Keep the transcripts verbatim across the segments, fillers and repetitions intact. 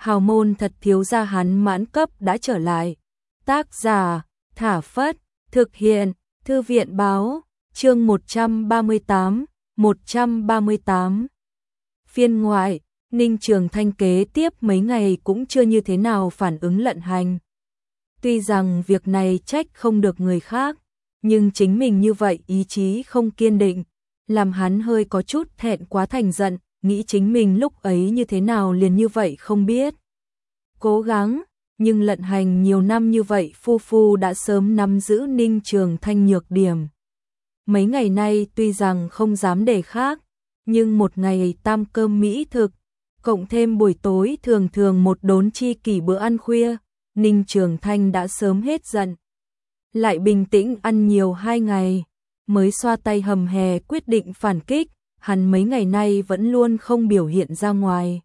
hào môn thật thiếu gia hắn mãn cấp đã trở lại. Tác giả, Thả Phất, thực hiện, Thư viện báo, chương một trăm ba mươi tám, một trăm ba mươi tám. Phiên ngoại, Ninh Trường Thanh kế tiếp mấy ngày cũng chưa như thế nào phản ứng Lận Hành. Tuy rằng việc này trách không được người khác, nhưng chính mình như vậy ý chí không kiên định, làm hắn hơi có chút thẹn quá thành giận, nghĩ chính mình lúc ấy như thế nào liền như vậy không biết. Cố gắng, nhưng Lận Hành nhiều năm như vậy phu phu đã sớm nắm giữ Ninh Trường Thanh nhược điểm. Mấy ngày nay tuy rằng không dám đề khác, nhưng một ngày tam cơm mỹ thực, cộng thêm buổi tối thường thường một đốn chi kỷ bữa ăn khuya, Ninh Trường Thanh đã sớm hết giận. Lại bình tĩnh ăn nhiều hai ngày, mới xoa tay hầm hè quyết định phản kích, hắn mấy ngày nay vẫn luôn không biểu hiện ra ngoài.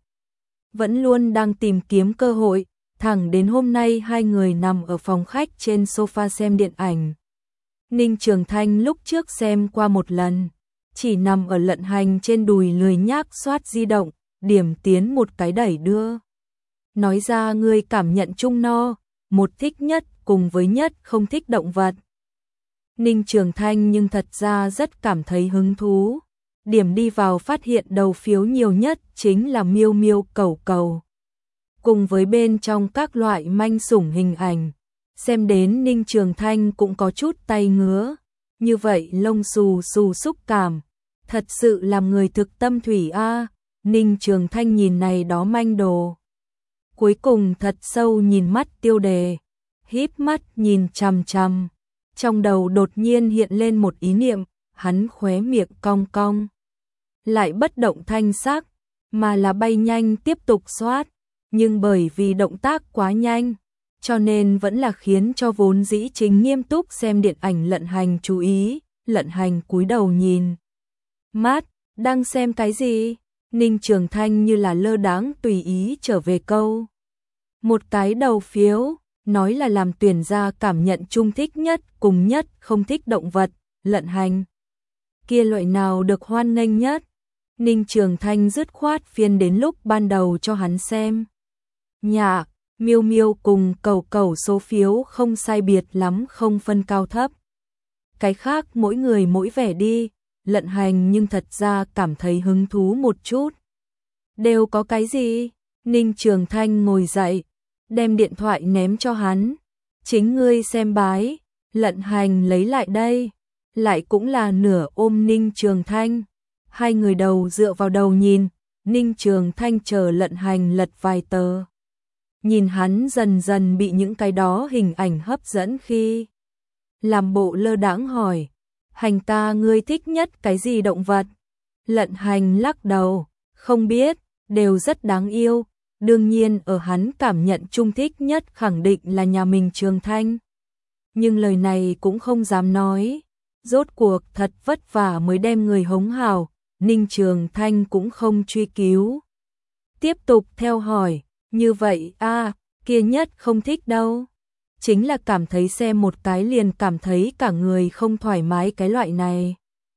Vẫn luôn đang tìm kiếm cơ hội, thẳng đến hôm nay hai người nằm ở phòng khách trên sofa xem điện ảnh. Ninh Trường Thanh lúc trước xem qua một lần, chỉ nằm ở Lận Hành trên đùi lười nhác soát di động, điểm tiến một cái đẩy đưa. Nói ra ngươi cảm nhận chung no, một thích nhất cùng với nhất không thích động vật. Ninh Trường Thanh nhưng thật ra rất cảm thấy hứng thú. Điểm đi vào phát hiện đầu phiếu nhiều nhất chính là miêu miêu cẩu cẩu. Cùng với bên trong các loại manh sủng hình ảnh. Xem đến Ninh Trường Thanh cũng có chút tay ngứa. Như vậy lông xù xù xúc cảm. Thật sự làm người thực tâm thủy a. Ninh Trường Thanh nhìn này đó manh đồ. Cuối cùng thật sâu nhìn mắt tiêu đề. Híp mắt nhìn chằm chằm. Trong đầu đột nhiên hiện lên một ý niệm. Hắn khóe miệng cong cong. Lại bất động thanh sắc, mà là bay nhanh tiếp tục soát. Nhưng bởi vì động tác quá nhanh, cho nên vẫn là khiến cho vốn dĩ chính nghiêm túc xem điện ảnh Lận Hành chú ý. Lận Hành cúi đầu nhìn. Mát, đang xem cái gì? Ninh Trường Thanh như là lơ đãng tùy ý trở về câu. Một cái đầu phiếu, nói là làm tuyển gia cảm nhận chung thích nhất cùng nhất không thích động vật. Lận Hành kia loại nào được hoan nghênh nhất? Ninh Trường Thanh dứt khoát phiên đến lúc ban đầu cho hắn xem. Nhạc, miêu miêu cùng cẩu cẩu số phiếu không sai biệt lắm, không phân cao thấp. Cái khác mỗi người mỗi vẻ đi. Lận Hành nhưng thật ra cảm thấy hứng thú một chút. Đều có cái gì? Ninh Trường Thanh ngồi dậy, đem điện thoại ném cho hắn. Chính ngươi xem bái. Lận Hành lấy lại đây. Lại cũng là nửa ôm Ninh Trường Thanh. Hai người đầu dựa vào đầu nhìn. Ninh Trường Thanh chờ Lận Hành lật vài tờ. Nhìn hắn dần dần bị những cái đó hình ảnh hấp dẫn khi làm bộ lơ đãng hỏi. Hành ca ngươi thích nhất cái gì động vật? Lận Hành lắc đầu. Không biết, đều rất đáng yêu. Đương nhiên ở hắn cảm nhận chung thích nhất khẳng định là nhà mình Trường Thanh. Nhưng lời này cũng không dám nói. Rốt cuộc thật vất vả mới đem người hống hào. Ninh Trường Thanh cũng không truy cứu. Tiếp tục theo hỏi. Như vậy a à, kia nhất không thích đâu. Chính là cảm thấy xem một cái liền cảm thấy cả người không thoải mái cái loại này.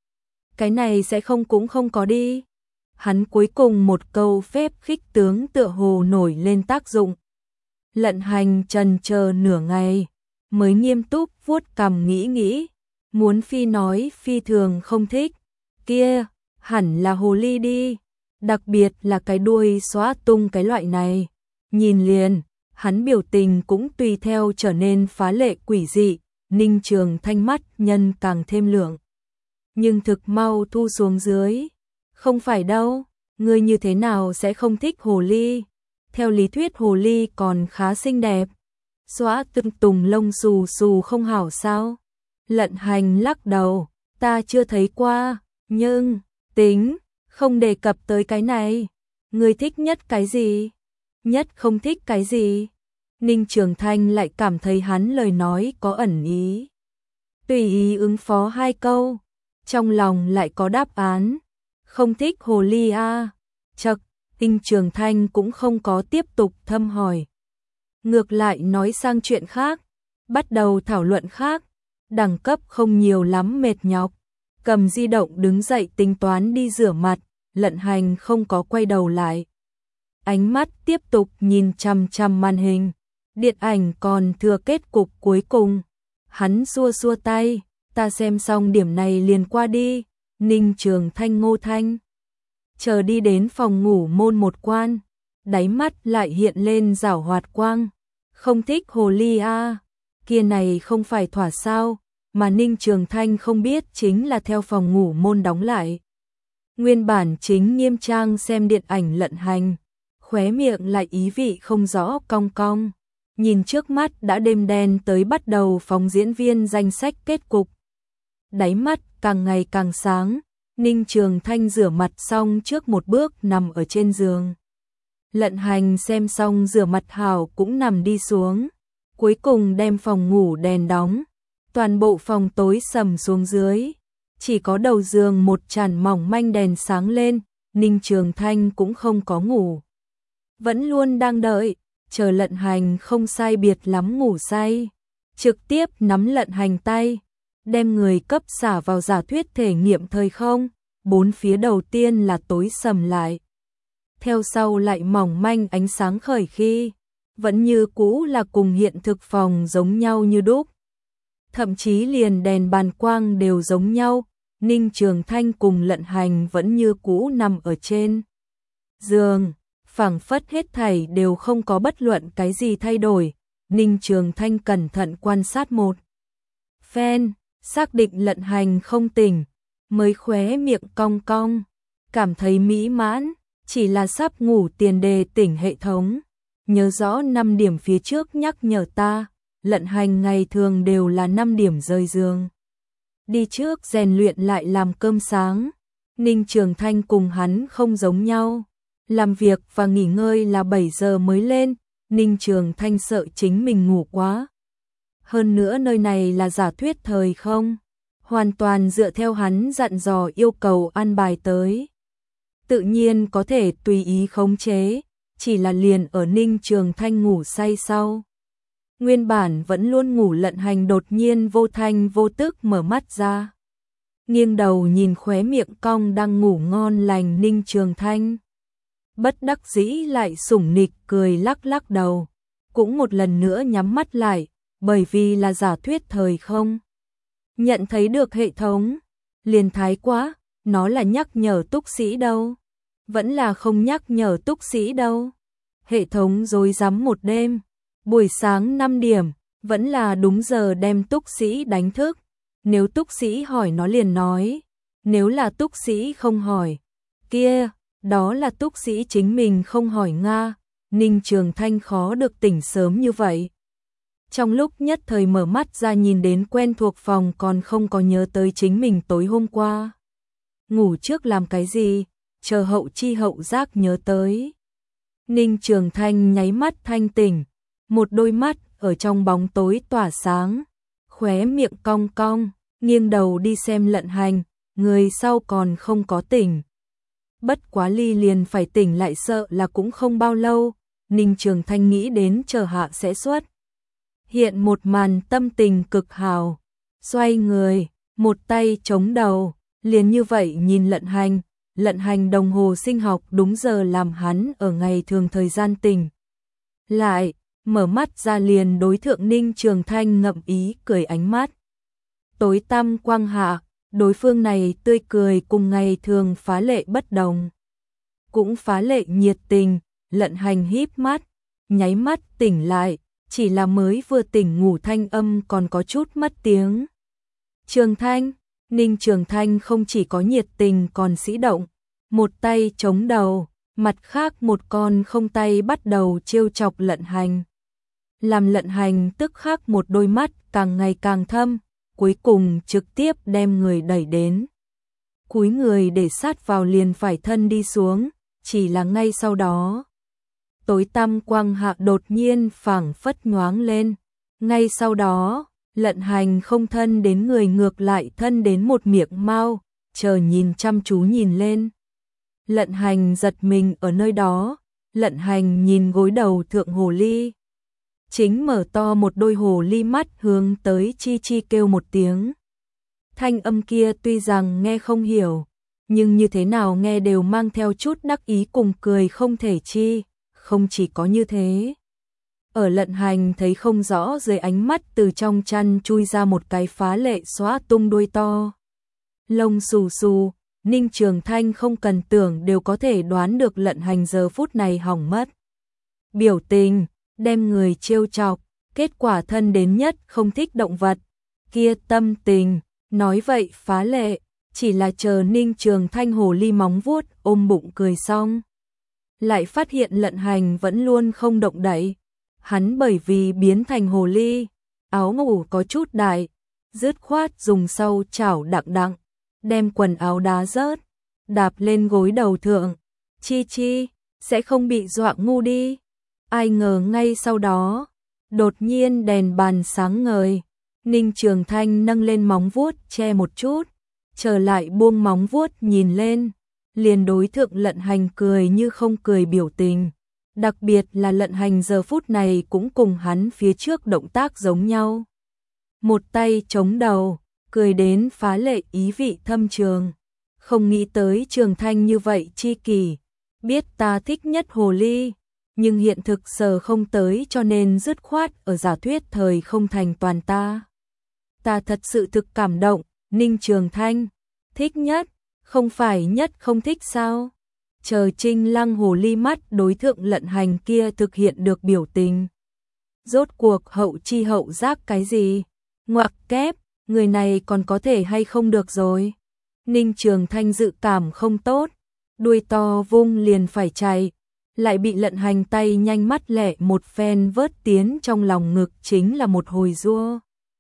Cái này sẽ không cũng không có đi. Hắn cuối cùng một câu phép khích tướng tựa hồ nổi lên tác dụng. Lận Hành trần chờ nửa ngày, mới nghiêm túc vuốt cằm nghĩ nghĩ. Muốn phi nói phi thường không thích. Kia, hẳn là hồ ly đi. Đặc biệt là cái đuôi xóa tung cái loại này. Nhìn liền, hắn biểu tình cũng tùy theo trở nên phá lệ quỷ dị. Ninh Trường Thanh mắt nhân càng thêm lượng. Nhưng thực mau thu xuống dưới. Không phải đâu, ngươi như thế nào sẽ không thích hồ ly? Theo lý thuyết hồ ly còn khá xinh đẹp. Xóa tung tùng lông xù xù không hảo sao? Lận Hành lắc đầu, ta chưa thấy qua, nhưng, tính, không đề cập tới cái này. Ngươi thích nhất cái gì? Nhất không thích cái gì? Ninh Trường Thanh lại cảm thấy hắn lời nói có ẩn ý. Tùy ý ứng phó hai câu, trong lòng lại có đáp án. Không thích hồ ly a. À. Chậc, Ninh Trường Thanh cũng không có tiếp tục thâm hỏi. Ngược lại nói sang chuyện khác, bắt đầu thảo luận khác. Đẳng cấp không nhiều lắm mệt nhọc. Cầm di động đứng dậy tính toán đi rửa mặt. Lận Hành không có quay đầu lại. ánh mắt tiếp tục nhìn chằm chằm màn hình. Điện ảnh còn thừa kết cục cuối cùng. Hắn xua xua tay, ta xem xong điểm này liền qua đi. Ninh Trường Thanh Ngô Thanh chờ đi đến phòng ngủ môn một quan, đáy mắt lại hiện lên giảo hoạt quang. Không thích hồ ly a, kia này không phải thỏa sao, mà Ninh Trường Thanh không biết chính là theo phòng ngủ môn đóng lại. Nguyên bản chính nghiêm trang xem điện ảnh Lận Hành, khóe miệng lại ý vị không rõ cong cong, nhìn trước mắt đã đêm đen tới bắt đầu phóng diễn viên danh sách kết cục. Đáy mắt càng ngày càng sáng, Ninh Trường Thanh rửa mặt xong trước một bước nằm ở trên giường. Lận Hành xem xong rửa mặt hảo cũng nằm đi xuống, cuối cùng đem phòng ngủ đèn đóng, toàn bộ phòng tối sầm xuống dưới, chỉ có đầu giường một chản mỏng manh đèn sáng lên. Ninh Trường Thanh cũng không có ngủ, vẫn luôn đang đợi, chờ Lận Hành không sai biệt lắm ngủ say, trực tiếp nắm Lận Hành tay, đem người cấp xả vào giả thuyết thể nghiệm thời không. Bốn phía đầu tiên là tối sầm lại, theo sau lại mỏng manh ánh sáng khởi khi, vẫn như cũ là cùng hiện thực phòng giống nhau như đúc. Thậm chí liền đèn bàn quang đều giống nhau. Ninh Trường Thanh cùng Lận Hành vẫn như cũ nằm ở trên giường, phảng phất hết thảy đều không có bất luận cái gì thay đổi. Ninh Trường Thanh cẩn thận quan sát một phen, xác định Lận Hành không tỉnh, mới khóe miệng cong cong, cảm thấy mỹ mãn, chỉ là sắp ngủ tiền đề tỉnh hệ thống. Nhớ rõ năm điểm phía trước nhắc nhở ta, Lận Hành ngày thường đều là năm điểm rời giường. Đi trước rèn luyện lại làm cơm sáng. Ninh Trường Thanh cùng hắn không giống nhau, làm việc và nghỉ ngơi là bảy giờ mới lên. Ninh Trường Thanh sợ chính mình ngủ quá. Hơn nữa nơi này là giả thuyết thời không, hoàn toàn dựa theo hắn dặn dò yêu cầu an bài tới. Tự nhiên có thể tùy ý khống chế, chỉ là liền ở Ninh Trường Thanh ngủ say sau. Nguyên bản vẫn luôn ngủ Lận Hành đột nhiên vô thanh vô tức mở mắt ra. Nghiêng đầu nhìn khóe miệng cong đang ngủ ngon lành Ninh Trường Thanh. Bất đắc dĩ lại sủng nịch cười lắc lắc đầu, cũng một lần nữa nhắm mắt lại, bởi vì là giả thuyết thời không. Nhận thấy được hệ thống, liền thái quá, nó là nhắc nhở túc sĩ đâu, vẫn là không nhắc nhở túc sĩ đâu. Hệ thống rối rắm một đêm, buổi sáng năm điểm, vẫn là đúng giờ đem túc sĩ đánh thức. Nếu túc sĩ hỏi nó liền nói, nếu là túc sĩ không hỏi, kia, đó là túc sĩ chính mình không hỏi nga. Ninh Trường Thanh khó được tỉnh sớm như vậy. Trong lúc nhất thời mở mắt ra nhìn đến quen thuộc phòng còn không có nhớ tới chính mình tối hôm qua ngủ trước làm cái gì, chờ hậu chi hậu giác nhớ tới. Ninh Trường Thanh nháy mắt thanh tỉnh, một đôi mắt ở trong bóng tối tỏa sáng, khóe miệng cong cong, nghiêng đầu đi xem Lận Hành, người sau còn không có tỉnh. Bất quá ly liền phải tỉnh lại sợ là cũng không bao lâu. Ninh Trường Thanh nghĩ đến chờ hạ sẽ xuất hiện một màn tâm tình cực hào, xoay người, một tay chống đầu, liền như vậy nhìn Lận Hành. Lận Hành đồng hồ sinh học đúng giờ làm hắn ở ngày thường thời gian tỉnh lại, mở mắt ra liền đối thượng Ninh Trường Thanh ngậm ý cười ánh mắt. Tối tăm quang hạ, đối phương này tươi cười cùng ngày thường phá lệ bất đồng, cũng phá lệ nhiệt tình. Lận Hành híp mắt, nháy mắt tỉnh lại, chỉ là mới vừa tỉnh ngủ thanh âm còn có chút mất tiếng. Trường Thanh, Ninh Trường Thanh không chỉ có nhiệt tình còn sĩ động, một tay chống đầu, mặt khác một con không tay bắt đầu trêu chọc Lận Hành. Làm Lận Hành tức khắc một đôi mắt càng ngày càng thâm, cuối cùng trực tiếp đem người đẩy đến. Cúi người để sát vào liền phải thân đi xuống, chỉ là ngay sau đó. Tối tăm quang hạ đột nhiên phảng phất nhoáng lên, ngay sau đó, Lận Hành không thân đến người ngược lại thân đến một miệng mao, chờ nhìn chăm chú nhìn lên. Lận Hành giật mình ở nơi đó, Lận Hành nhìn gối đầu thượng hồ ly. Chính mở to một đôi hồ ly mắt hướng tới chi chi kêu một tiếng. Thanh âm kia tuy rằng nghe không hiểu, nhưng như thế nào nghe đều mang theo chút đắc ý cùng cười không thể chi. không chỉ có như thế. Ở Lận Hành thấy không rõ dưới ánh mắt từ trong chăn chui ra một cái phá lệ xóa tung đuôi to. Lông xù xù, Ninh Trường Thanh không cần tưởng đều có thể đoán được Lận Hành giờ phút này hỏng mất. Biểu tình, đem người trêu chọc, kết quả thân đến nhất không thích động vật. Kia tâm tình, nói vậy phá lệ, chỉ là chờ Ninh Trường Thanh hồ ly móng vuốt ôm bụng cười xong. Lại phát hiện Lận Hành vẫn luôn không động đậy. Hắn bởi vì biến thành hồ ly, áo ngủ có chút đại, dứt khoát dùng sau chảo đặng đặng, đem quần áo đá rớt, đạp lên gối đầu thượng. Chi chi, sẽ không bị dọa ngu đi. Ai ngờ ngay sau đó, đột nhiên đèn bàn sáng ngời. Ninh Trường Thanh nâng lên móng vuốt che một chút, trở lại buông móng vuốt nhìn lên, liền đối thượng Lận Hành cười như không cười biểu tình. Đặc biệt là Lận Hành giờ phút này cũng cùng hắn phía trước động tác giống nhau. Một tay chống đầu, cười đến phá lệ ý vị thâm trường. Không nghĩ tới Trường Thanh như vậy chi kỷ, biết ta thích nhất hồ ly, nhưng hiện thực sờ không tới cho nên dứt khoát ở giả thuyết thời không thành toàn ta. Ta thật sự thực cảm động, Ninh Trường Thanh, thích nhất, không phải nhất không thích sao? Chờ Trinh Lăng hồ ly mắt đối thượng Lận Hành kia thực hiện được biểu tình. Rốt cuộc hậu chi hậu giác cái gì? Ngoặc kép, người này còn có thể hay không được rồi. Ninh Trường Thanh dự cảm không tốt, đuôi to vung liền phải chạy, lại bị Lận Hành tay nhanh mắt lẹ một phen vớt tiến trong lòng ngực chính là một hồi rua.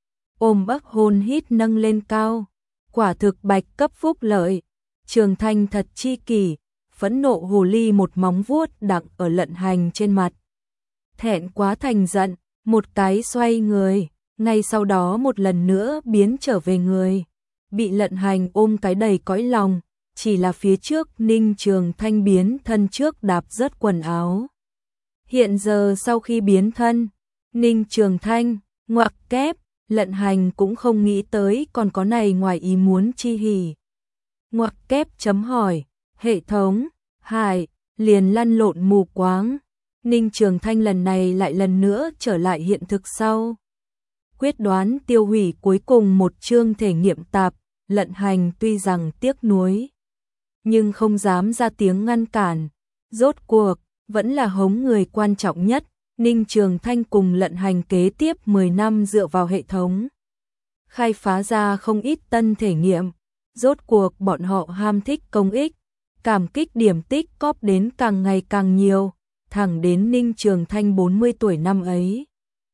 Ôm ấp hôn hít nâng lên cao, quả thực bạch cấp phúc lợi. Trường Thanh thật chi kỷ, phẫn nộ hồ ly một móng vuốt đặng ở Lận Hành trên mặt. Thẹn quá thành giận, một cái xoay người, ngay sau đó một lần nữa biến trở về người. Bị Lận Hành ôm cái đầy cõi lòng, chỉ là phía trước Ninh Trường Thanh biến thân trước đạp rớt quần áo. Hiện giờ sau khi biến thân, Ninh Trường Thanh, ngoặc kép, Lận Hành cũng không nghĩ tới còn có này ngoài ý muốn chi hỉ. Ngoặc kép chấm hỏi, hệ thống, hải, liền lăn lộn mù quáng. Ninh Trường Thanh lần này lại lần nữa trở lại hiện thực sau. Quyết đoán tiêu hủy cuối cùng một chương thể nghiệm tạp, Lận Hành tuy rằng tiếc nuối, nhưng không dám ra tiếng ngăn cản. Rốt cuộc, vẫn là hống người quan trọng nhất. Ninh Trường Thanh cùng Lận Hành kế tiếp mười năm dựa vào hệ thống, khai phá ra không ít tân thể nghiệm. Rốt cuộc bọn họ ham thích công ích, cảm kích điểm tích cóp đến càng ngày càng nhiều, thẳng đến Ninh Trường Thanh bốn mươi tuổi năm ấy.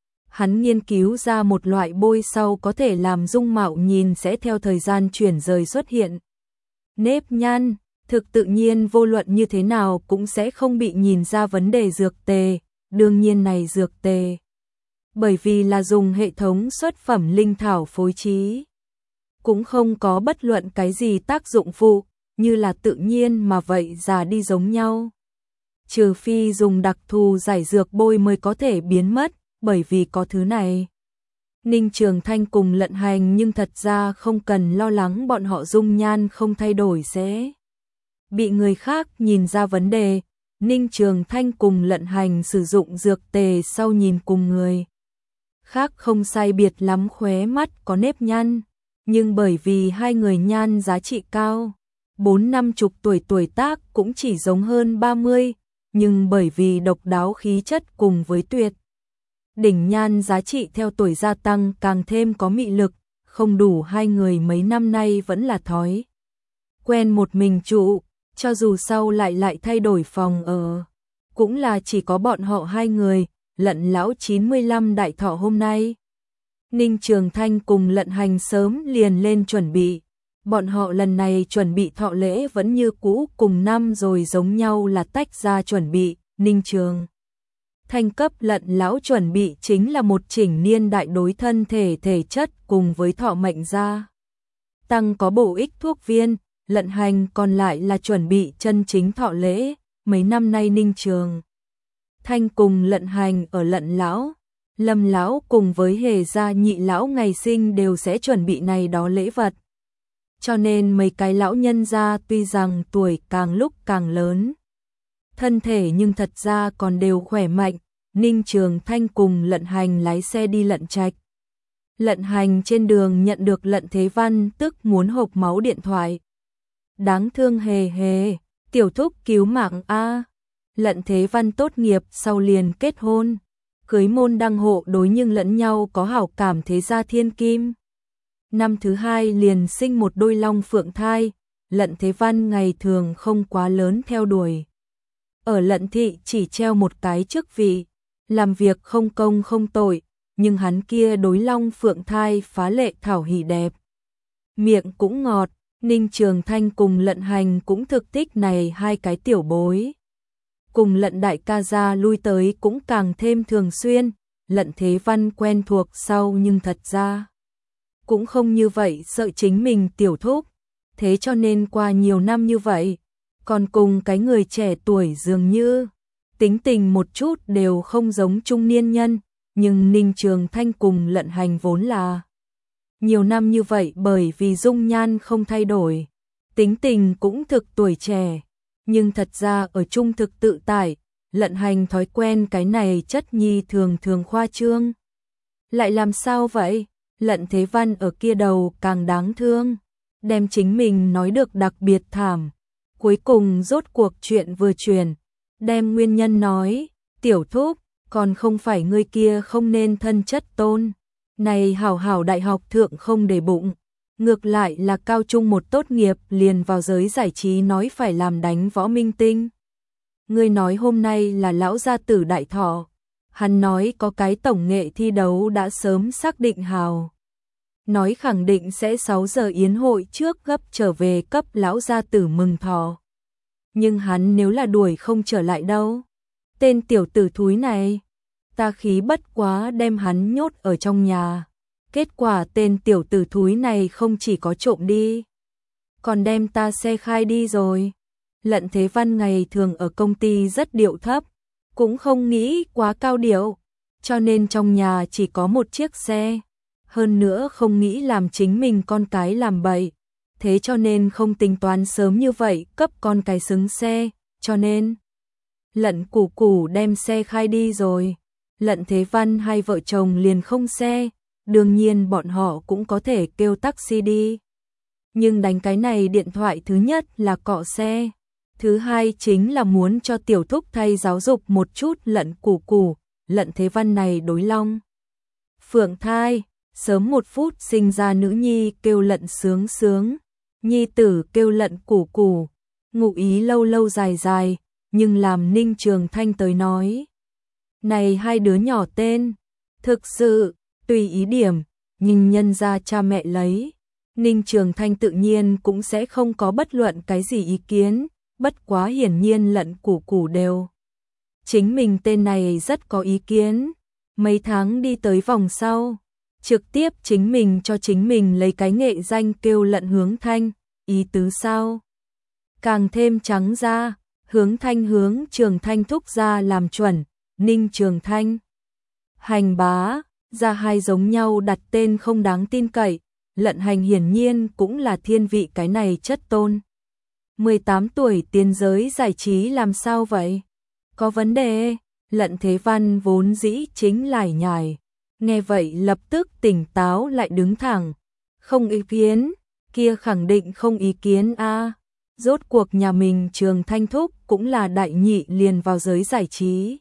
Hắn nghiên cứu ra một loại bôi sau có thể làm dung mạo nhìn sẽ theo thời gian chuyển rời xuất hiện. Nếp nhăn, thực tự nhiên vô luận như thế nào cũng sẽ không bị nhìn ra vấn đề dược tề, đương nhiên này dược tề. Bởi vì là dùng hệ thống xuất phẩm linh thảo phối trí, cũng không có bất luận cái gì tác dụng phụ, như là tự nhiên mà vậy già đi giống nhau. Trừ phi dùng đặc thù giải dược bôi mới có thể biến mất, bởi vì có thứ này. Ninh Trường Thanh cùng Lận Hành nhưng thật ra không cần lo lắng bọn họ dung nhan không thay đổi sẽ bị người khác nhìn ra vấn đề. Ninh Trường Thanh cùng Lận Hành sử dụng dược tề sau nhìn cùng người khác không sai biệt lắm, khóe mắt có nếp nhăn, nhưng bởi vì hai người nhan giá trị cao, bốn năm chục tuổi tuổi tác cũng chỉ giống hơn ba mươi, nhưng bởi vì độc đáo khí chất cùng với tuyệt đỉnh nhan giá trị theo tuổi gia tăng càng thêm có mị lực, không đủ hai người mấy năm nay vẫn là thói quen một mình trụ, cho dù sau lại lại thay đổi phòng ở, cũng là chỉ có bọn họ hai người. Lận lão chín mươi lăm đại thọ hôm nay, Ninh Trường Thanh cùng Lận Hành sớm liền lên chuẩn bị. Bọn họ lần này chuẩn bị thọ lễ vẫn như cũ cùng năm rồi giống nhau là tách ra chuẩn bị. Ninh Trường Thanh cấp Lận lão chuẩn bị chính là một chỉnh niên đại đối thân thể thể chất cùng với thọ mệnh gia tăng có bổ ích thuốc viên. Lận Hành còn lại là chuẩn bị chân chính thọ lễ. Mấy năm nay Ninh Trường Thanh cùng Lận Hành ở Lận lão, Lâm lão cùng với Hề gia nhị lão ngày sinh đều sẽ chuẩn bị này đó lễ vật. Cho nên mấy cái lão nhân gia tuy rằng tuổi càng lúc càng lớn, thân thể nhưng thật ra còn đều khỏe mạnh. Ninh Trường Thanh cùng Lận Hành lái xe đi Lận Trạch. Lận Hành trên đường nhận được Lận Thế Văn tức muốn hộc máu điện thoại. Đáng thương hề hề, tiểu thúc cứu mạng a. Lận Thế Văn tốt nghiệp sau liền kết hôn, cưới môn đăng hộ đối nhưng lẫn nhau có hảo cảm thế gia thiên kim. Năm thứ hai liền sinh một đôi long phượng thai. Lận Thế Văn ngày thường không quá lớn theo đuổi. Ở Lận thị chỉ treo một cái chức vị, làm việc không công không tội, nhưng hắn kia đối long phượng thai phá lệ thảo hỉ đẹp. Miệng cũng ngọt, Ninh Trường Thanh cùng Lận Hành cũng thực thích này hai cái tiểu bối. Cùng Lận đại ca gia lui tới cũng càng thêm thường xuyên. Lận Thế Văn quen thuộc sau nhưng thật ra cũng không như vậy sợ chính mình tiểu thúc. Thế cho nên qua nhiều năm như vậy, còn cùng cái người trẻ tuổi dường như tính tình một chút đều không giống trung niên nhân, nhưng Ninh Trường Thanh cùng Lận Hành vốn là nhiều năm như vậy bởi vì dung nhan không thay đổi, tính tình cũng thực tuổi trẻ, nhưng thật ra ở trung thực tự tại. Lận Hành thói quen cái này chất nhi thường thường khoa trương. Lại làm sao vậy? Lận Thế Văn ở kia đầu càng đáng thương, đem chính mình nói được đặc biệt thảm. Cuối cùng rốt cuộc chuyện vừa truyền, đem nguyên nhân nói, tiểu thúc, còn không phải ngươi kia không nên thân chất tôn. Này hảo hảo đại học thượng không để bụng, ngược lại là cao trung một tốt nghiệp liền vào giới giải trí nói phải làm đánh võ minh tinh. Ngươi nói hôm nay là lão gia tử đại thọ, hắn nói có cái tổng nghệ thi đấu đã sớm xác định hào. Nói khẳng định sẽ sáu giờ yến hội trước gấp trở về cấp lão gia tử mừng thọ. Nhưng hắn nếu là đuổi không trở lại đâu. Tên tiểu tử thúi này, ta khí bất quá đem hắn nhốt ở trong nhà. Kết quả tên tiểu tử thúi này không chỉ có trộm đi, còn đem ta xe khai đi rồi. Lận Thế Văn ngày thường ở công ty rất điệu thấp, cũng không nghĩ quá cao điệu, cho nên trong nhà chỉ có một chiếc xe. Hơn nữa không nghĩ làm chính mình con cái làm bậy, thế cho nên không tính toán sớm như vậy cấp con cái xứng xe, cho nên Lận Củ Củ đem xe khai đi rồi. Lận Thế Văn hai vợ chồng liền không xe, đương nhiên bọn họ cũng có thể kêu taxi đi. Nhưng đánh cái này điện thoại thứ nhất là cọ xe, thứ hai chính là muốn cho tiểu thúc thay giáo dục một chút Lận Củ Củ. Lận Thế Văn này đối long phượng thai, sớm một phút sinh ra nữ nhi kêu Lận Sướng Sướng, nhi tử kêu Lận Củ Củ, ngụ ý lâu lâu dài dài, nhưng làm Ninh Trường Thanh tới nói. Này hai đứa nhỏ tên, thực sự, tùy ý điểm, nhưng nhân ra cha mẹ lấy. Ninh Trường Thanh tự nhiên cũng sẽ không có bất luận cái gì ý kiến, bất quá hiển nhiên Lận Củ Củ đều. Chính mình tên này rất có ý kiến, mấy tháng đi tới vòng sau. Trực tiếp chính mình cho chính mình lấy cái nghệ danh kêu Lận Hướng Thanh, ý tứ sao? Càng thêm trắng ra, Hướng Thanh hướng Trường Thanh thúc ra làm chuẩn, Ninh Trường Thanh. Hành bá, ra hai giống nhau đặt tên không đáng tin cậy, Lận Hành hiển nhiên cũng là thiên vị cái này chất tôn. mười tám tuổi tiến giới giải trí làm sao vậy? Có vấn đề, Lận Thế Văn vốn dĩ chính lải nhải. Nghe vậy lập tức tỉnh táo lại đứng thẳng. Không ý kiến, kia khẳng định không ý kiến a. Rốt cuộc nhà mình Trường Thanh thúc cũng là đại nhị liền vào giới giải trí.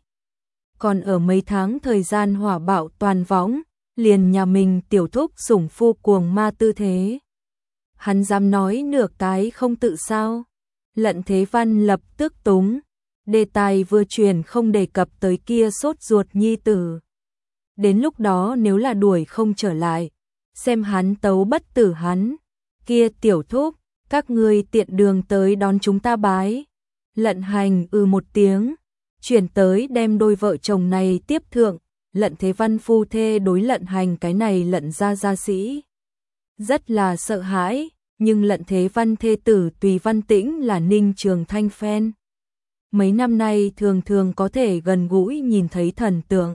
Còn ở mấy tháng thời gian hỏa bạo toàn võng, liền nhà mình tiểu thúc sủng phu cuồng ma tư thế. Hắn dám nói nửa cái không tự sao. Lận Thế Văn lập tức túng. Đề tài vừa truyền không đề cập tới kia sốt ruột nhi tử. Đến lúc đó nếu là đuổi không trở lại, xem hắn tấu bất tử hắn. Kia tiểu thúc, các ngươi tiện đường tới đón chúng ta bái. Lận Hành ư ừ một tiếng, chuyển tới đem đôi vợ chồng này tiếp thượng. Lận Thế Văn phu thê đối Lận Hành cái này Lận gia gia sĩ rất là sợ hãi, nhưng Lận Thế Văn thê tử Tùy Văn Tĩnh là Ninh Trường Thanh fan. Mấy năm nay thường thường có thể gần gũi nhìn thấy thần tượng.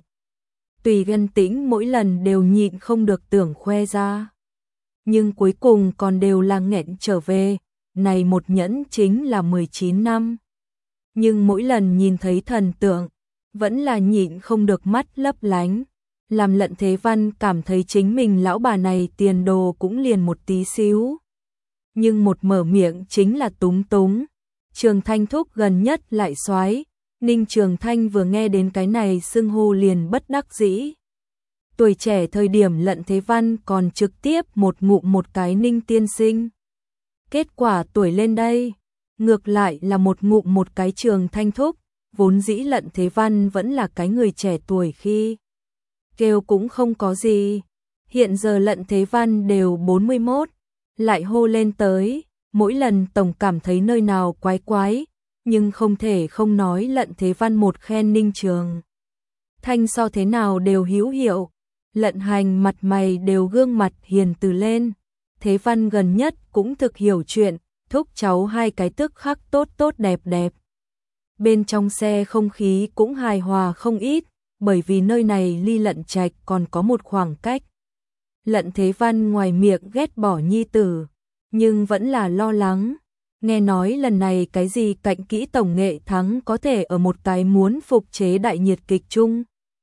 Tùy Văn Tĩnh mỗi lần đều nhịn không được tưởng khoe ra. Nhưng cuối cùng còn đều là nghẹn trở về, này một nhẫn chính là mười chín năm. nhưng mỗi lần nhìn thấy thần tượng, vẫn là nhịn không được mắt lấp lánh, làm Lận Thế Văn cảm thấy chính mình lão bà này tiền đồ cũng liền một tí xíu. Nhưng một mở miệng chính là túng túng, Trường Thanh thúc gần nhất lại soái. Ninh Trường Thanh vừa nghe đến cái này xưng hô liền bất đắc dĩ. Tuổi trẻ thời điểm Lận Thế Văn còn trực tiếp một ngụm một cái Ninh tiên sinh. Kết quả tuổi lên đây, ngược lại là một ngụm một cái Trường Thanh thúc, vốn dĩ Lận Thế Văn vẫn là cái người trẻ tuổi khi kêu cũng không có gì. Hiện giờ Lận Thế Văn đều bốn mươi mốt, lại hô lên tới, mỗi lần tổng cảm thấy nơi nào quái quái, nhưng không thể không nói Lận Thế Văn một khen Ninh Trường Thanh so thế nào đều hữu hiệu. Lận Hành mặt mày đều gương mặt hiền từ lên, Thế Văn gần nhất cũng thực hiểu chuyện, thúc cháu hai cái tức khắc tốt tốt đẹp đẹp. Bên trong xe không khí cũng hài hòa không ít, bởi vì nơi này ly Lận Trạch còn có một khoảng cách. Lận Thế Văn ngoài miệng ghét bỏ nhi tử, nhưng vẫn là lo lắng. Nghe nói lần này cái gì cạnh kỹ tổng nghệ thắng có thể ở một cái muốn phục chế đại nhiệt kịch chung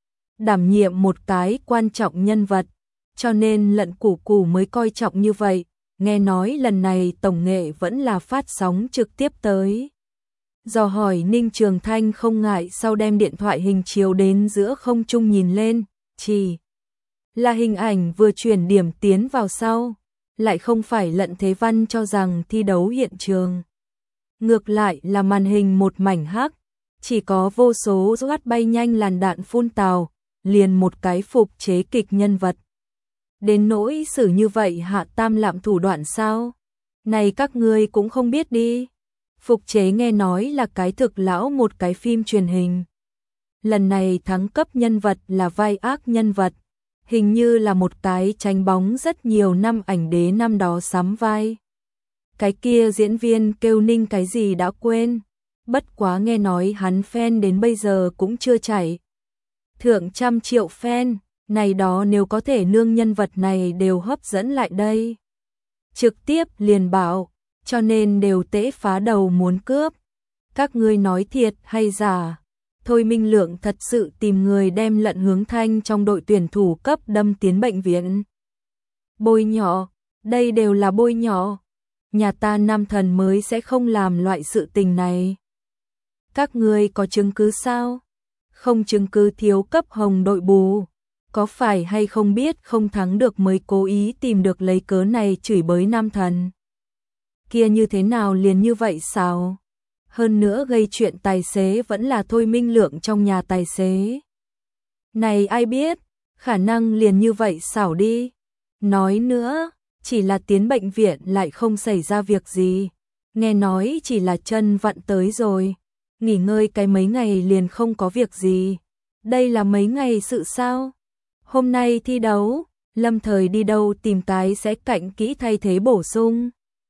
đảm nhiệm một cái quan trọng nhân vật, cho nên Lận Củ Củ mới coi trọng như vậy. Nghe nói lần này tổng nghệ vẫn là phát sóng trực tiếp tới. Dò hỏi Ninh Trường Thanh không ngại sau đem điện thoại hình chiếu đến giữa không trung nhìn lên, chỉ là hình ảnh vừa chuyển điểm tiến vào sau, lại không phải Lận Thế Văn cho rằng thi đấu hiện trường. Ngược lại là màn hình một mảnh hắc, chỉ có vô số rót bay nhanh làn đạn phun tào, liền một cái phục chế kịch nhân vật. Đến nỗi xử như vậy hạ tam lạm thủ đoạn sao? Này các ngươi cũng không biết đi. Phục chế nghe nói là cái thực lão một cái phim truyền hình. Lần này thắng cấp nhân vật là vai ác nhân vật, hình như là một cái tranh bóng rất nhiều năm ảnh đế năm đó sắm vai. Cái kia diễn viên kêu Ninh cái gì đã quên, bất quá nghe nói hắn fan đến bây giờ cũng chưa chảy. Thượng trăm triệu fan, này đó nếu có thể nương nhân vật này đều hấp dẫn lại đây. Trực tiếp liền bảo, cho nên đều tễ phá đầu muốn cướp. Các ngươi nói thiệt hay giả? Thôi Minh Lượng thật sự tìm người đem Lận Hướng Thanh trong đội tuyển thủ cấp đâm tiến bệnh viện. Bôi nhỏ, đây đều là bôi nhỏ. Nhà ta nam thần mới sẽ không làm loại sự tình này. Các ngươi có chứng cứ sao? Không chứng cứ thiếu cấp hồng đội bù. Có phải hay không biết không thắng được mới cố ý tìm được lấy cớ này chửi bới nam thần. Kia như thế nào liền như vậy sao? Hơn nữa gây chuyện tài xế vẫn là Thôi Minh Lượng trong nhà tài xế. Này ai biết, khả năng liền như vậy xảo đi. Nói nữa, chỉ là tiến bệnh viện lại không xảy ra việc gì. Nghe nói chỉ là chân vặn tới rồi. Nghỉ ngơi cái mấy ngày liền không có việc gì. Đây là mấy ngày sự sao? Hôm nay thi đấu, lâm thời đi đâu tìm cái sẽ cạnh kỹ thay thế bổ sung.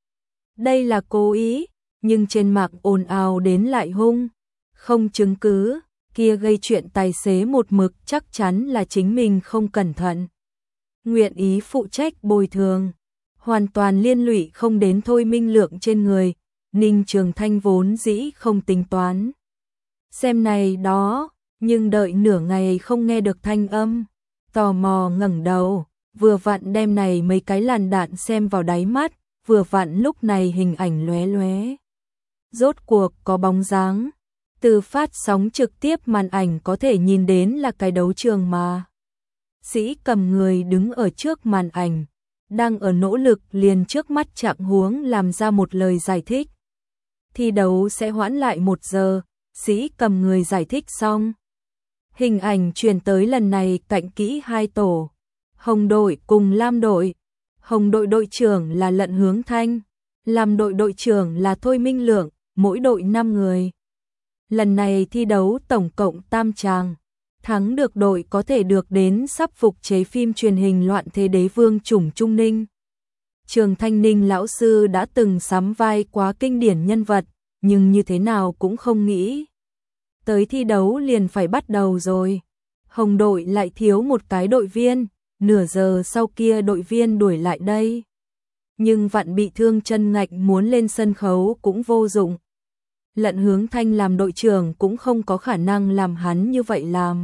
Đây là cố ý, nhưng trên mạng ồn ào đến lại hung. Không chứng cứ, kia gây chuyện tài xế một mực chắc chắn là chính mình không cẩn thận. Nguyện ý phụ trách bồi thường, hoàn toàn liên lụy không đến Thôi Minh Lượng trên người. Ninh Trường Thanh vốn dĩ không tính toán xem này đó, nhưng đợi nửa ngày không nghe được thanh âm, tò mò ngẩng đầu, vừa vặn đem này mấy cái làn đạn xem vào đáy mắt, vừa vặn lúc này hình ảnh lóe lóe. Rốt cuộc có bóng dáng, từ phát sóng trực tiếp màn ảnh có thể nhìn đến là cái đấu trường mà. Sĩ cầm người đứng ở trước màn ảnh, đang ở nỗ lực liền trước mắt trạng huống làm ra một lời giải thích. Thi đấu sẽ hoãn lại một giờ, Sĩ cầm người giải thích xong. Hình ảnh truyền tới lần này cạnh kỹ hai tổ, Hồng đội cùng Lam đội. Hồng đội đội trưởng là Lận Hướng Thanh, Lam đội đội trưởng là Thôi Minh Lượng, mỗi đội năm người. Lần này thi đấu tổng cộng tam tràng, thắng được đội có thể được đến sắp phục chế phim truyền hình Loạn Thế Đế Vương Chủng Trung Ninh. Trường Thanh Ninh lão sư đã từng sắm vai quá kinh điển nhân vật, nhưng như thế nào cũng không nghĩ tới thi đấu liền phải bắt đầu rồi. Hồng đội lại thiếu một cái đội viên, nửa giờ sau kia đội viên đuổi lại đây. Nhưng vặn bị thương chân ngạch muốn lên sân khấu cũng vô dụng. Lận Hướng Thanh làm đội trưởng cũng không có khả năng làm hắn như vậy làm.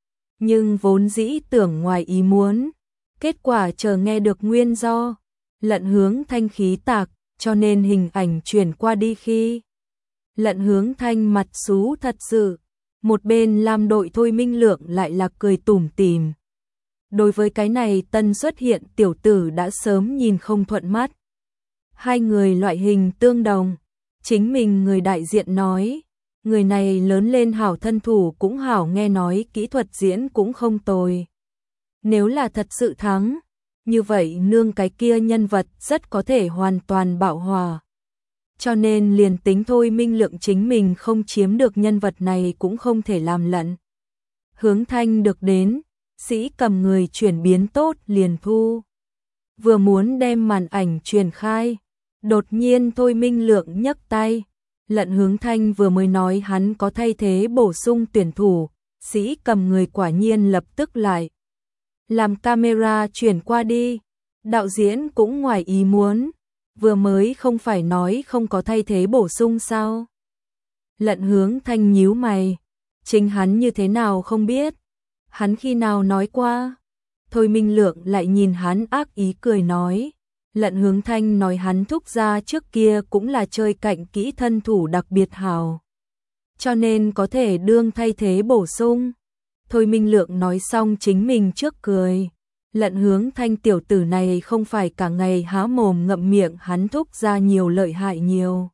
Nhưng vốn dĩ tưởng ngoài ý muốn, kết quả chờ nghe được nguyên do, Lận Hướng Thanh khí tạc, cho nên hình ảnh chuyển qua đi khi Lận Hướng Thanh mặt xú thật sự, một bên làm đội Thôi Minh Lượng lại là cười tủm tỉm. Đối với cái này tân xuất hiện tiểu tử đã sớm nhìn không thuận mắt. Hai người loại hình tương đồng, chính mình người đại diện nói, người này lớn lên hảo thân thủ cũng hảo, nghe nói kỹ thuật diễn cũng không tồi. Nếu là thật sự thắng, như vậy nương cái kia nhân vật rất có thể hoàn toàn bạo hòa. Cho nên liền tính Thôi Minh Lượng chính mình không chiếm được nhân vật này cũng không thể làm Lận Hướng Thanh được đến, sĩ cầm người chuyển biến tốt liền thu. Vừa muốn đem màn ảnh truyền khai, đột nhiên Thôi Minh Lượng nhấc tay. Lận Hướng Thanh vừa mới nói hắn có thay thế bổ sung tuyển thủ, sĩ cầm người quả nhiên lập tức lại làm camera chuyển qua đi. Đạo diễn cũng ngoài ý muốn, vừa mới không phải nói không có thay thế bổ sung sao? Lận Hướng Thanh nhíu mày, chính hắn như thế nào không biết, hắn khi nào nói qua? Thôi Minh Lượng lại nhìn hắn ác ý cười nói, Lận Hướng Thanh nói hắn thúc gia trước kia cũng là chơi cạnh kỹ thân thủ đặc biệt hào, cho nên có thể đương thay thế bổ sung. Thôi Minh Lượng nói xong chính mình trước cười. Lận Hướng Thanh tiểu tử này không phải cả ngày há mồm ngậm miệng hắn thúc gia nhiều lợi hại nhiều.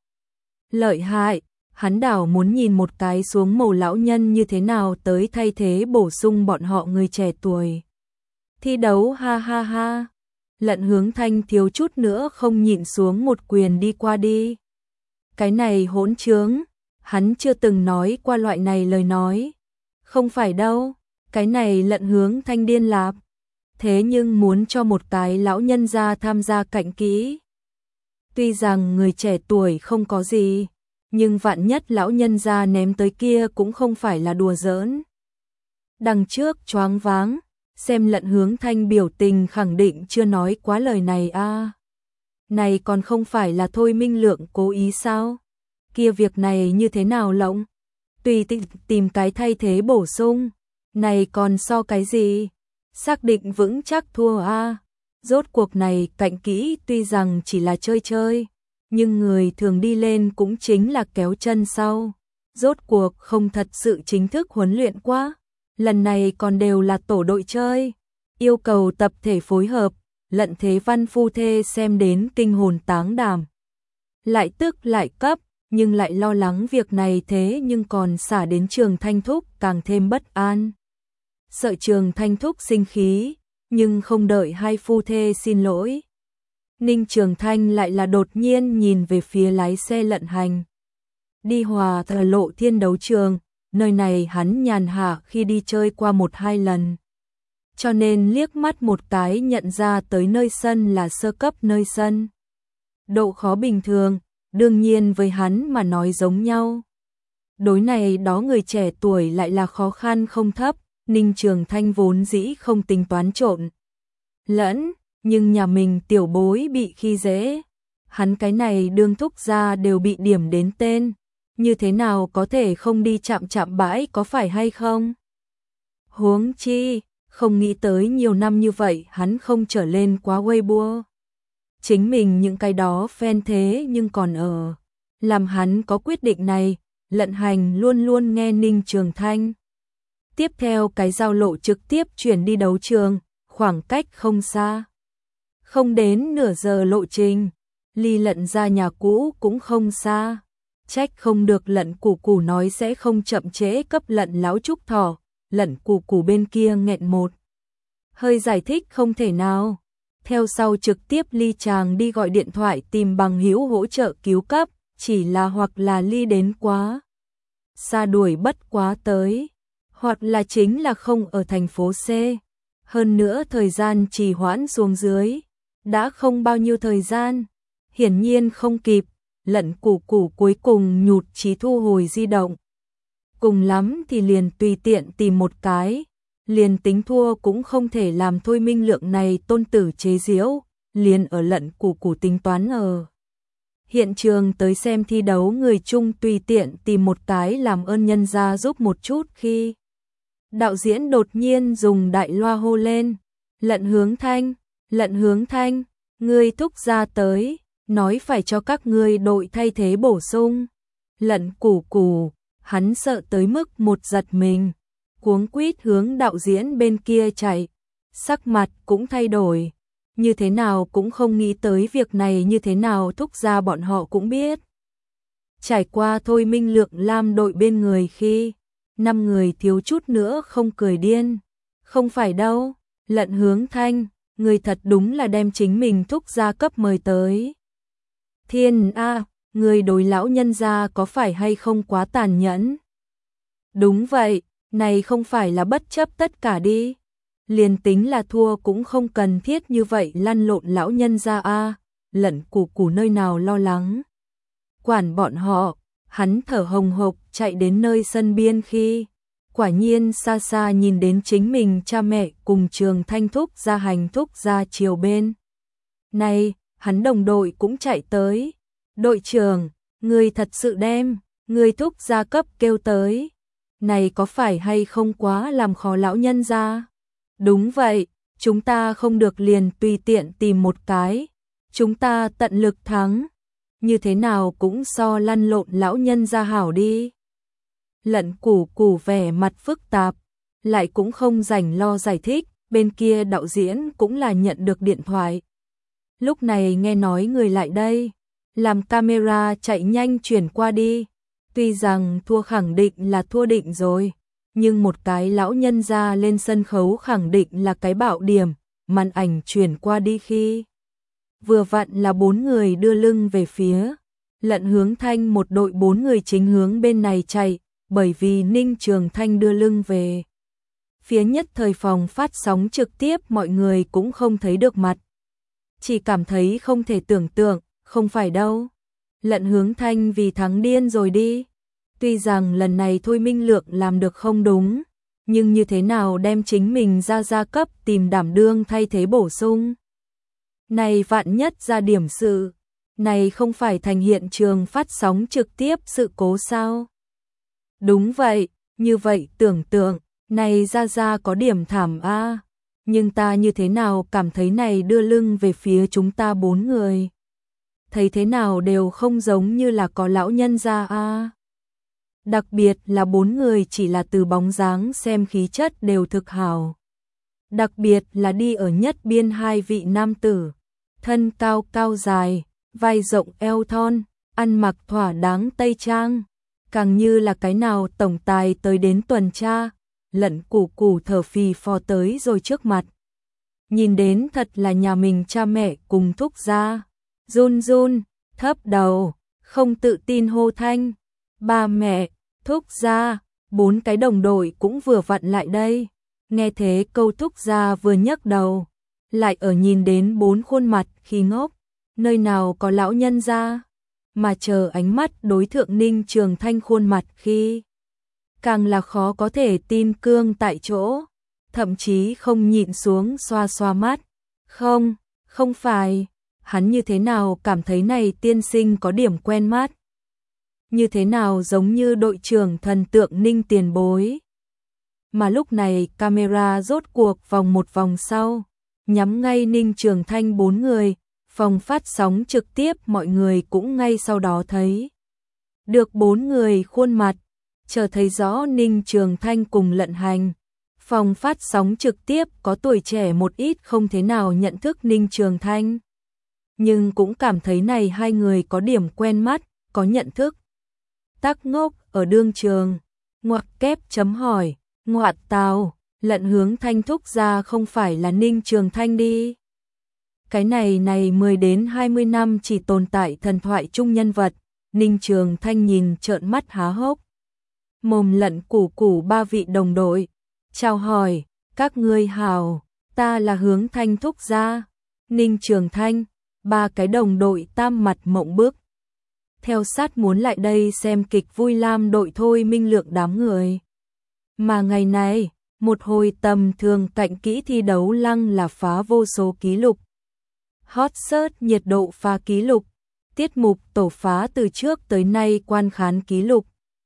Lợi hại, hắn đảo muốn nhìn một cái xuống màu lão nhân như thế nào tới thay thế bổ sung bọn họ người trẻ tuổi. Thi đấu ha ha ha. Lận Hướng Thanh thiếu chút nữa không nhịn xuống một quyền đi qua đi. Cái này hỗn trướng, hắn chưa từng nói qua loại này lời nói. Không phải đâu, cái này Lận Hướng Thanh điên lạp. Thế nhưng muốn cho một cái lão nhân gia tham gia cạnh kỹ. Tuy rằng người trẻ tuổi không có gì, nhưng vạn nhất lão nhân gia ném tới kia cũng không phải là đùa giỡn. Đằng trước choáng váng, xem Lận Hướng Thanh biểu tình khẳng định chưa nói quá lời này a. À. Này còn không phải là Thôi Minh Lượng cố ý sao? Kia việc này như thế nào lộng? Tùy tiện tìm cái thay thế bổ sung, này còn so cái gì? Xác định vững chắc thua a. À. Rốt cuộc này cạnh kỹ tuy rằng chỉ là chơi chơi, nhưng người thường đi lên cũng chính là kéo chân sau. Rốt cuộc không thật sự chính thức huấn luyện quá. Lần này còn đều là tổ đội chơi, yêu cầu tập thể phối hợp, Lận Thế Văn phu thê xem đến kinh hồn táng đảm. Lại tức lại cấp, nhưng lại lo lắng việc này thế nhưng còn xả đến Trường Thanh Thúc càng thêm bất an. Sợ Trường Thanh Thúc sinh khí, nhưng không đợi hai phu thê xin lỗi. Ninh Trường Thanh lại là đột nhiên nhìn về phía lái xe Lận Hành. Đi Hòa Thờ Lộ Thiên đấu trường, nơi này hắn nhàn hạ khi đi chơi qua một hai lần. Cho nên liếc mắt một cái nhận ra tới nơi sân là sơ cấp nơi sân. Độ khó bình thường, đương nhiên với hắn mà nói giống nhau. Đối này đó người trẻ tuổi lại là khó khăn không thấp, Ninh Trường Thanh vốn dĩ không tính toán trộn lẫn, nhưng nhà mình tiểu bối bị khi dễ. Hắn cái này đương thúc gia đều bị điểm đến tên. Như thế nào có thể không đi chạm chạm bãi có phải hay không? Huống chi, không nghĩ tới nhiều năm như vậy hắn không trở lên quá Weibo. Chính mình những cái đó fan thế nhưng còn ở. Làm hắn có quyết định này, Lận Hành luôn luôn nghe Ninh Trường Thanh. Tiếp theo cái giao lộ trực tiếp chuyển đi đấu trường, khoảng cách không xa. Không đến nửa giờ lộ trình, ly Lận ra nhà cũ cũng không xa. Trách không được Lận Củ Củ nói sẽ không chậm trễ cấp Lận lão Trúc Thỏ, Lận Củ Củ bên kia nghẹn một hơi giải thích không thể nào. Theo sau trực tiếp ly chàng đi gọi điện thoại tìm bằng hữu hỗ trợ cứu cấp, chỉ là hoặc là ly đến quá xa đuổi bất quá tới, hoặc là chính là không ở thành phố C. Hơn nữa thời gian trì hoãn xuống dưới, đã không bao nhiêu thời gian, hiển nhiên không kịp. Lận Củ Củ cuối cùng nhụt chí thu hồi di động. Cùng lắm thì liền tùy tiện tìm một cái, liền tính thua cũng không thể làm Thôi Minh Lượng này tôn tử chế giễu, liền ở Lận Củ Củ tính toán ở. Hiện trường tới xem thi đấu người chung tùy tiện tìm một cái làm ơn nhân ra giúp một chút khi đạo diễn đột nhiên dùng đại loa hô lên, Lận Hướng Thanh, Lận Hướng Thanh, ngươi thúc ra tới, nói phải cho các ngươi đội thay thế bổ sung. Lận Củ Củ, hắn sợ tới mức một giật mình, cuống quýt hướng đạo diễn bên kia chạy, sắc mặt cũng thay đổi, như thế nào cũng không nghĩ tới việc này như thế nào thúc ra bọn họ cũng biết. Trải qua Thôi Minh Lượng làm đội bên người khi năm người thiếu chút nữa không cười điên. Không phải đâu, Lận Hướng Thanh, người thật đúng là đem chính mình thúc gia cấp mời tới. Thiên a, người đối lão nhân gia có phải hay không quá tàn nhẫn? Đúng vậy, này không phải là bất chấp tất cả đi. Liền tính là thua cũng không cần thiết như vậy lăn lộn lão nhân gia a. Lận Củ Củ nơi nào lo lắng. Quản bọn họ, hắn thở hồng hộc chạy đến nơi sân biên khi quả nhiên xa xa nhìn đến chính mình cha mẹ cùng Trường Thanh thúc ra hành thúc ra chiều bên. Này, hắn đồng đội cũng chạy tới. Đội trưởng, người thật sự đem, người thúc ra cấp kêu tới. Này có phải hay không quá làm khó lão nhân ra? Đúng vậy, chúng ta không được liền tùy tiện tìm một cái. Chúng ta tận lực thắng. Như thế nào cũng so lăn lộn lão nhân ra hảo đi. Lận Củ Củ vẻ mặt phức tạp, lại cũng không rảnh lo giải thích, bên kia đạo diễn cũng là nhận được điện thoại. Lúc này nghe nói người lại đây, làm camera chạy nhanh chuyển qua đi. Tuy rằng thua khẳng định là thua định rồi, nhưng một cái lão nhân ra lên sân khấu khẳng định là cái bạo điểm, màn ảnh chuyển qua đi khi vừa vặn là bốn người đưa lưng về phía Lận Hướng Thanh, một đội bốn người chính hướng bên này chạy, bởi vì Ninh Trường Thanh đưa lưng về phía nhất thời phòng phát sóng trực tiếp mọi người cũng không thấy được mặt. Chỉ cảm thấy không thể tưởng tượng, không phải đâu. Lận Hướng Thanh vì thắng điên rồi đi. Tuy rằng lần này Thôi Minh Lượng làm được không đúng, nhưng như thế nào đem chính mình ra gia cấp tìm đảm đương thay thế bổ sung. Này vạn nhất ra điểm sự, này không phải thành hiện trường phát sóng trực tiếp sự cố sao? Đúng vậy, như vậy tưởng tượng, này ra ra có điểm thảm a, nhưng ta như thế nào cảm thấy này đưa lưng về phía chúng ta bốn người. Thấy thế nào đều không giống như là có lão nhân ra a. Đặc biệt là bốn người chỉ là từ bóng dáng xem khí chất đều thực hảo. Đặc biệt là đi ở nhất biên hai vị nam tử, thân cao cao dài, vai rộng eo thon, ăn mặc thỏa đáng tây trang, càng như là cái nào tổng tài tới đến tuần tra. Lận Củ Củ thở phì phò tới rồi trước mặt. Nhìn đến thật là nhà mình cha mẹ cùng thúc gia. Run run, thấp đầu, không tự tin hô thanh. Ba mẹ, thúc gia, bốn cái đồng đội cũng vừa vặn lại đây. Nghe thế câu thúc gia vừa nhấc đầu, lại ở nhìn đến bốn khuôn mặt khi ngốc. Nơi nào có lão nhân gia, mà chờ ánh mắt đối thượng Ninh Trường Thanh khuôn mặt khi càng là khó có thể tin cương tại chỗ, thậm chí không nhịn xuống xoa xoa mắt. Không, không phải, hắn như thế nào cảm thấy này tiên sinh có điểm quen mắt. Như thế nào giống như đội trưởng thần tượng Ninh tiền bối. Mà lúc này camera rốt cuộc vòng một vòng sau, nhắm ngay Ninh Trường Thanh bốn người, phòng phát sóng trực tiếp mọi người cũng ngay sau đó thấy được bốn người khuôn mặt. Chờ thấy rõ Ninh Trường Thanh cùng Lận Hành, phòng phát sóng trực tiếp có tuổi trẻ một ít không thế nào nhận thức Ninh Trường Thanh. Nhưng cũng cảm thấy này hai người có điểm quen mắt, có nhận thức. Tắc ngốc ở đương trường, ngoặc kép chấm hỏi, ngoại tào, Lận Hướng Thanh thúc ra không phải là Ninh Trường Thanh đi. Cái này này mười đến hai mươi năm chỉ tồn tại thần thoại chung nhân vật, Ninh Trường Thanh nhìn trợn mắt há hốc. Mồm. Lận Củ Củ ba vị đồng đội, chào hỏi, các ngươi hào, ta là Hướng Thanh thúc gia. Ninh Trường Thanh, ba cái đồng đội tam mặt mộng bức. Theo sát muốn lại đây xem kịch vui lam đội Thôi Minh Lượng đám người. Mà ngày này, một hồi tầm thường cạnh kỹ thi đấu lăng là phá vô số ký lục. Hot search nhiệt độ phá ký lục. tiết mục tổ phá từ trước tới nay quan khán ký lục.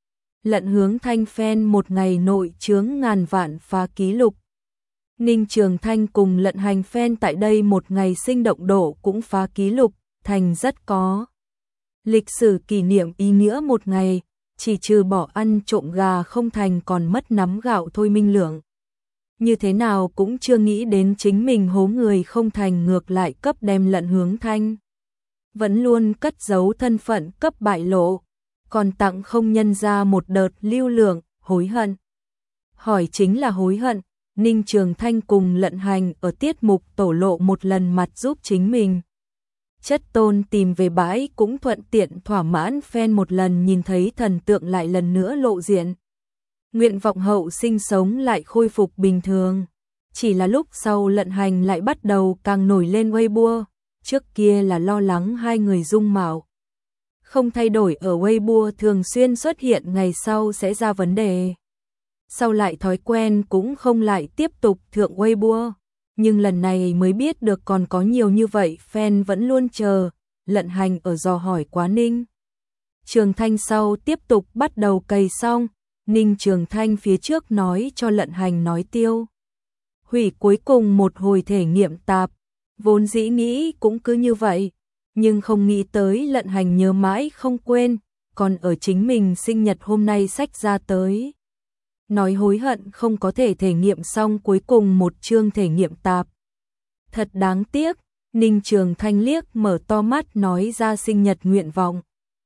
Lận Hướng Thanh fan một ngày nội chướng ngàn vạn phá ký lục. Ninh Trường Thanh cùng Lận Hành fan tại đây một ngày sinh động độ cũng phá ký lục, thành rất có lịch sử kỷ niệm ý nghĩa một ngày, chỉ trừ bỏ ăn trộm gà không thành còn mất nắm gạo thôi. Minh Lượng như thế nào cũng chưa nghĩ đến chính mình hố người không thành, ngược lại cấp đem Lận Hướng Thanh vẫn luôn cất giấu thân phận cấp bại lộ, còn tặng không nhân ra một đợt lưu lượng, hối hận. Hỏi chính là hối hận. Ninh Trường Thanh cùng Lận Hành ở tiết mục tổ lộ một lần mặt giúp chính mình chất tôn tìm về bãi, cũng thuận tiện thỏa mãn fan một lần nhìn thấy thần tượng lại lần nữa lộ diện. Nguyện vọng hậu sinh sống lại khôi phục bình thường. Chỉ là lúc sau Lận Hành lại bắt đầu càng nổi lên Weibo, trước kia là lo lắng hai người dung mạo không thay đổi ở Weibo thường xuyên xuất hiện ngày sau sẽ ra vấn đề. Sau lại thói quen cũng không lại tiếp tục thượng Weibo, nhưng lần này mới biết được còn có nhiều như vậy fan vẫn luôn chờ. Lận Hành ở dò hỏi quá Ninh Trường Thanh sau tiếp tục bắt đầu cày xong, Ninh Trường Thanh phía trước nói cho Lận Hành nói tiêu hủy cuối cùng một hồi thể nghiệm tạp, vốn dĩ nghĩ cũng cứ như vậy, nhưng không nghĩ tới Lận Hành nhớ mãi không quên, còn ở chính mình sinh nhật hôm nay xách ra tới. Nói hối hận không có thể thể nghiệm xong cuối cùng một chương thể nghiệm tạp. Thật đáng tiếc, Ninh Trường Thanh liếc mở to mắt nói ra sinh nhật nguyện vọng.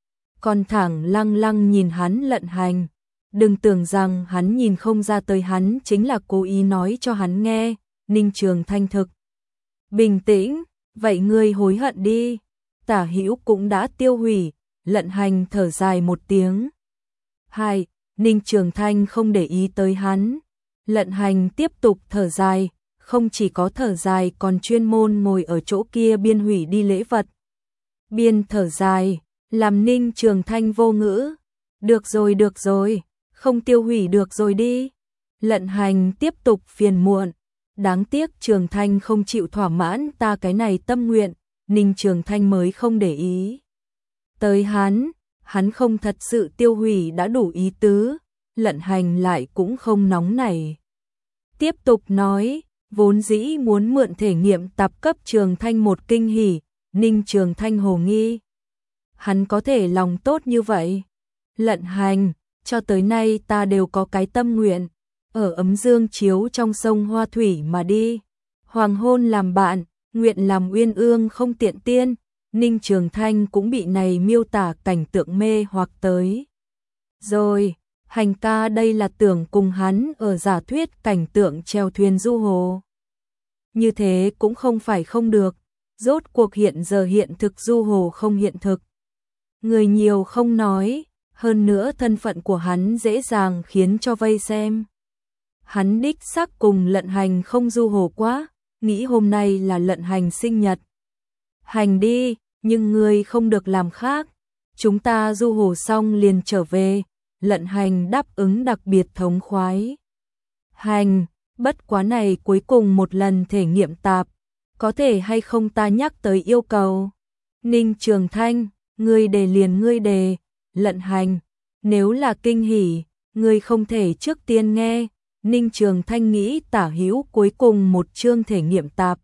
Còn thẳng lăng lăng nhìn hắn Lận Hành. Đừng tưởng rằng hắn nhìn không ra tới, hắn chính là cố ý nói cho hắn nghe. Ninh Trường Thanh thực bình tĩnh, vậy ngươi hối hận đi. Tả Hữu cũng đã tiêu hủy. Lận Hành thở dài một tiếng. Hai, Ninh Trường Thanh không để ý tới hắn. Lận Hành tiếp tục thở dài, không chỉ có thở dài còn chuyên môn ngồi ở chỗ kia biên hủy đi lễ vật. Biên thở dài, làm Ninh Trường Thanh vô ngữ. Được rồi được rồi, không tiêu hủy được rồi đi. Lận Hành tiếp tục phiền muộn. Đáng tiếc Trường Thanh không chịu thỏa mãn ta cái này tâm nguyện. Ninh Trường Thanh mới không để ý tới hắn. Hắn không thật sự tiêu hủy đã đủ ý tứ. Lận Hành lại cũng không nóng nảy. Tiếp tục nói, vốn dĩ muốn mượn thể nghiệm tạp cấp Trường Thanh một kinh hỉ. Ninh Trường Thanh hồ nghi. Hắn có thể lòng tốt như vậy. Lận Hành, cho tới nay ta đều có cái tâm nguyện. Ở ấm dương chiếu trong sông Hoa Thủy mà đi. Hoàng hôn làm bạn, nguyện làm uyên ương không tiện tiên. Ninh Trường Thanh cũng bị này miêu tả cảnh tượng mê hoặc tới. Rồi, Hành ca đây là tưởng cùng hắn ở giả thuyết cảnh tượng chèo thuyền du hồ. Như thế cũng không phải không được, rốt cuộc hiện giờ hiện thực du hồ không hiện thực. Người nhiều không nói, hơn nữa thân phận của hắn dễ dàng khiến cho vây xem. Hắn đích xác cùng Lận Hành không du hồ quá, nghĩ hôm nay là Lận Hành sinh nhật. Hành đi, nhưng ngươi không được làm khác. Chúng ta du hồ xong liền trở về. Lận Hành đáp ứng đặc biệt thống khoái. Hành, bất quá này cuối cùng một lần thể nghiệm tạp. Có thể hay không ta nhắc tới yêu cầu. Ninh Trường Thanh, ngươi đề liền ngươi đề. Lận Hành, nếu là kinh hỉ, ngươi không thể trước tiên nghe. Ninh Trường Thanh nghĩ Tả Hữu cuối cùng một chương thể nghiệm tạp.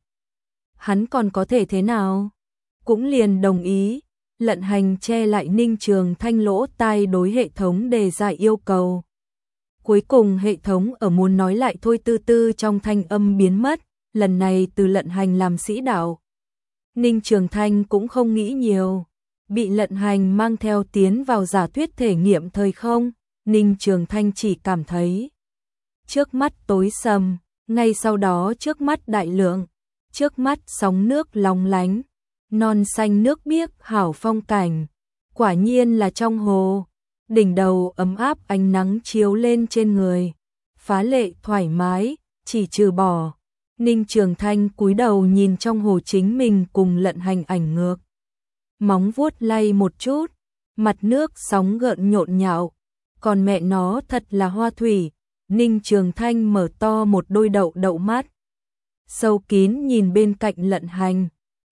Hắn còn có thể thế nào? Cũng liền đồng ý. Lận Hành che lại Ninh Trường Thanh lỗ tai đối hệ thống đề ra yêu cầu. Cuối cùng hệ thống ở muốn nói lại thôi tư tư trong thanh âm biến mất, lần này từ Lận Hành làm sĩ đạo. Ninh Trường Thanh cũng không nghĩ nhiều, bị Lận Hành mang theo tiến vào giả thuyết thể nghiệm thời không, Ninh Trường Thanh chỉ cảm thấy trước mắt tối sầm, ngay sau đó trước mắt đại lượng, trước mắt sóng nước long lánh. Non xanh nước biếc hảo phong cảnh, quả nhiên là trong hồ, đỉnh đầu ấm áp ánh nắng chiếu lên trên người, phá lệ thoải mái, chỉ trừ bỏ. Ninh Trường Thanh cúi đầu nhìn trong hồ chính mình cùng Lận Hành ảnh ngược. Móng vuốt lay một chút, mặt nước sóng gợn nhộn nhạo, còn mẹ nó thật là hoa thủy. Ninh Trường Thanh mở to một đôi đậu đậu mắt, sâu kín nhìn bên cạnh Lận Hành.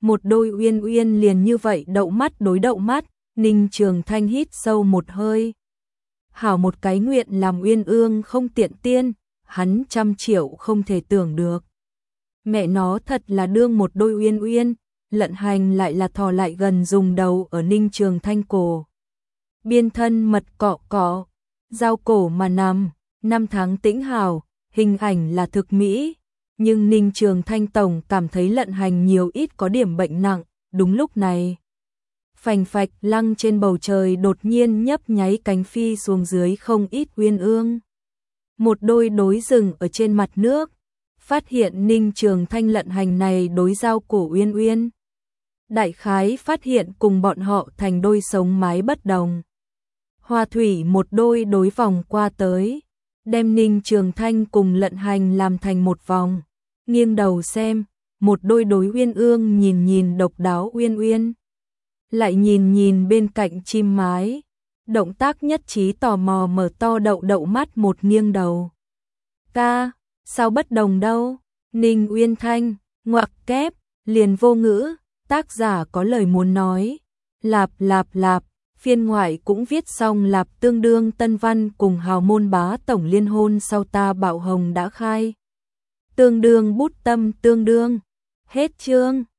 Một đôi uyên uyên liền như vậy đậu mắt đối đậu mắt, Ninh Trường Thanh hít sâu một hơi. Hảo một cái nguyện làm uyên ương không tiện tiên, hắn trăm triệu không thể tưởng được. Mẹ nó thật là đương một đôi uyên uyên, Lận Hành lại là thò lại gần dùng đầu ở Ninh Trường Thanh cổ. Biên thân mật cọ cọ, giao cổ mà nằm, năm tháng tĩnh hào, hình ảnh là thực mỹ. Nhưng Ninh Trường Thanh tổng cảm thấy Lận Hành nhiều ít có điểm bệnh nặng, đúng lúc này. Phành phạch lăng trên bầu trời đột nhiên nhấp nháy cánh phi xuống dưới không ít uyên ương. Một đôi đối rừng ở trên mặt nước, phát hiện Ninh Trường Thanh Lận Hành này đối giao cổ uyên uyên. Đại khái phát hiện cùng bọn họ thành đôi sống mái bất đồng. Hoa thủy một đôi đối vòng qua tới, đem Ninh Trường Thanh cùng Lận Hành làm thành một vòng. Nghiêng đầu xem, một đôi đối uyên ương nhìn nhìn độc đáo uyên uyên. Lại nhìn nhìn bên cạnh chim mái, động tác nhất trí tò mò mở to đậu đậu mắt một nghiêng đầu. Ca, sao bất đồng đâu? Ninh Uyên Thanh, ngoặc kép, liền vô ngữ, tác giả có lời muốn nói. Lạp lạp lạp, phiên ngoại cũng viết xong lạp tương đương tân văn cùng hào môn bá tổng liên hôn sau ta bạo hồng đã khai. Tương đương bút tâm tương đương. Hết chương.